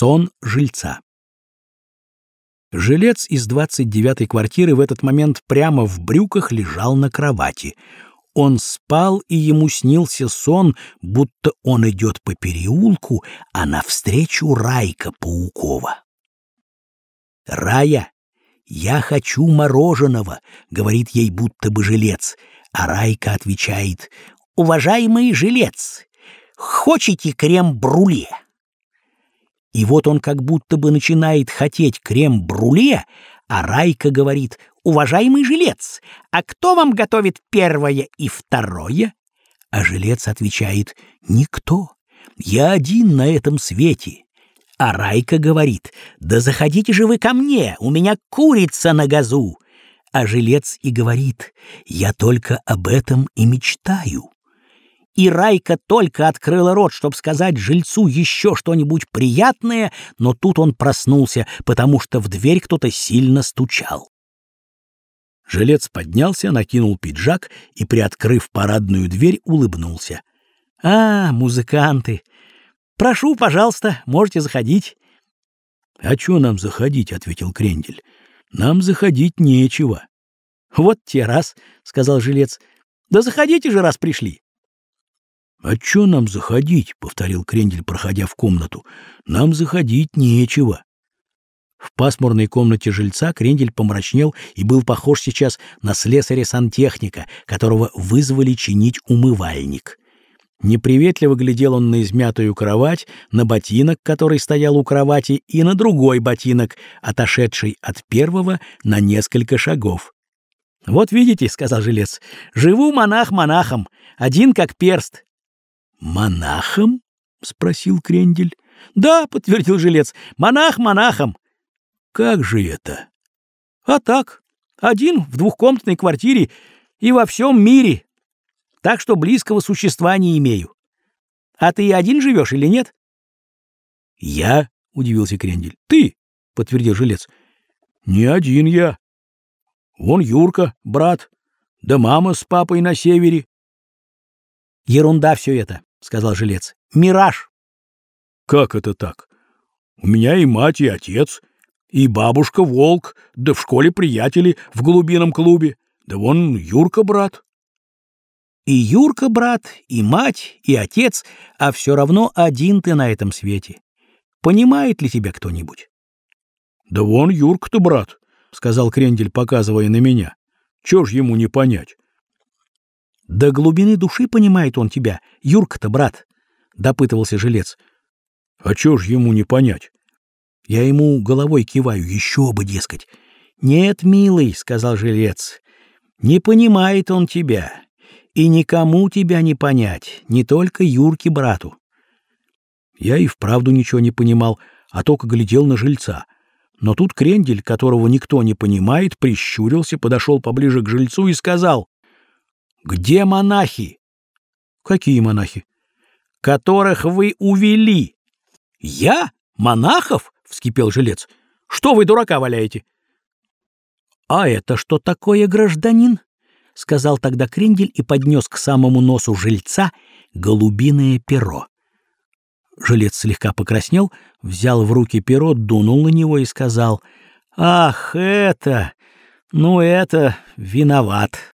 Сон жильца. Жилец из 29-й квартиры в этот момент прямо в брюках лежал на кровати. Он спал, и ему снился сон, будто он идет по переулку, а навстречу Райка Паукова. «Рая, я хочу мороженого», — говорит ей будто бы жилец, а Райка отвечает: «Уважаемый жилец, хочете крем-брюле?» И вот он как будто бы начинает хотеть крем-брюле, а Райка говорит: «Уважаемый жилец, а кто вам готовит первое и второе?» А жилец отвечает: «Никто, я один на этом свете». А Райка говорит: «Да заходите же вы ко мне, у меня курица на газу». А жилец и говорит: «Я только об этом и мечтаю». И Райка только открыла рот, чтобы сказать жильцу еще что-нибудь приятное, но тут он проснулся, потому что в дверь кто-то сильно стучал. Жилец поднялся, накинул пиджак и, приоткрыв парадную дверь, улыбнулся. «А, музыканты! Прошу, пожалуйста, можете заходить». «А чё нам заходить?» — ответил Крендель. «Нам заходить нечего». «Вот те раз», — сказал жилец. «Да заходите же, раз пришли». «А чё нам заходить?» — повторил Крендель, проходя в комнату. «Нам заходить нечего». В пасмурной комнате жильца Крендель помрачнел и был похож сейчас на слесаря-сантехника, которого вызвали чинить умывальник. Неприветливо глядел он на измятую кровать, на ботинок, который стоял у кровати, и на другой ботинок, отошедший от первого на несколько шагов. «Вот видите, — сказал жилец, — живу монах монахом, один как перст». «Монахом?» — спросил Крендель. «Да, — подтвердил жилец, — монах монахом». «Как же это?» «А так, один в двухкомнатной квартире и во всем мире, так что близкого существа не имею. А ты один живешь или нет?» «Я?» — удивился Крендель. «Ты?» — подтвердил жилец. «Не один я. Вон Юрка, брат, да мама с папой на севере». «Ерунда все это, — сказал жилец, — мираж». «Как это так? У меня и мать, и отец, и бабушка волк, да в школе приятели в голубином клубе, да вон Юрка брат». «И Юрка брат, и мать, и отец, а все равно один ты на этом свете. Понимает ли тебя кто-нибудь?» «Да вон Юрка-то брат», — сказал Крендель, показывая на меня. «Чё ж ему не понять?» «До глубины души понимает он тебя, Юрка-то, брат», — допытывался жилец. «А чё ж ему не понять?» Я ему головой киваю, еще бы, дескать. «Нет, милый, — сказал жилец, — не понимает он тебя, и никому тебя не понять, не только Юрке брату». Я и вправду ничего не понимал, а только глядел на жильца. Но тут Крендель, которого никто не понимает, прищурился, подошел поближе к жильцу и сказал: «Где монахи?» «Какие монахи?» «Которых вы увели». «Я? Монахов?» — вскипел жилец. «Что вы дурака валяете?» «А это что такое, гражданин?» — сказал тогда Крендель и поднес к самому носу жильца голубиное перо. Жилец слегка покраснел, взял в руки перо, дунул на него и сказал: «Ах, это... ну это... виноват».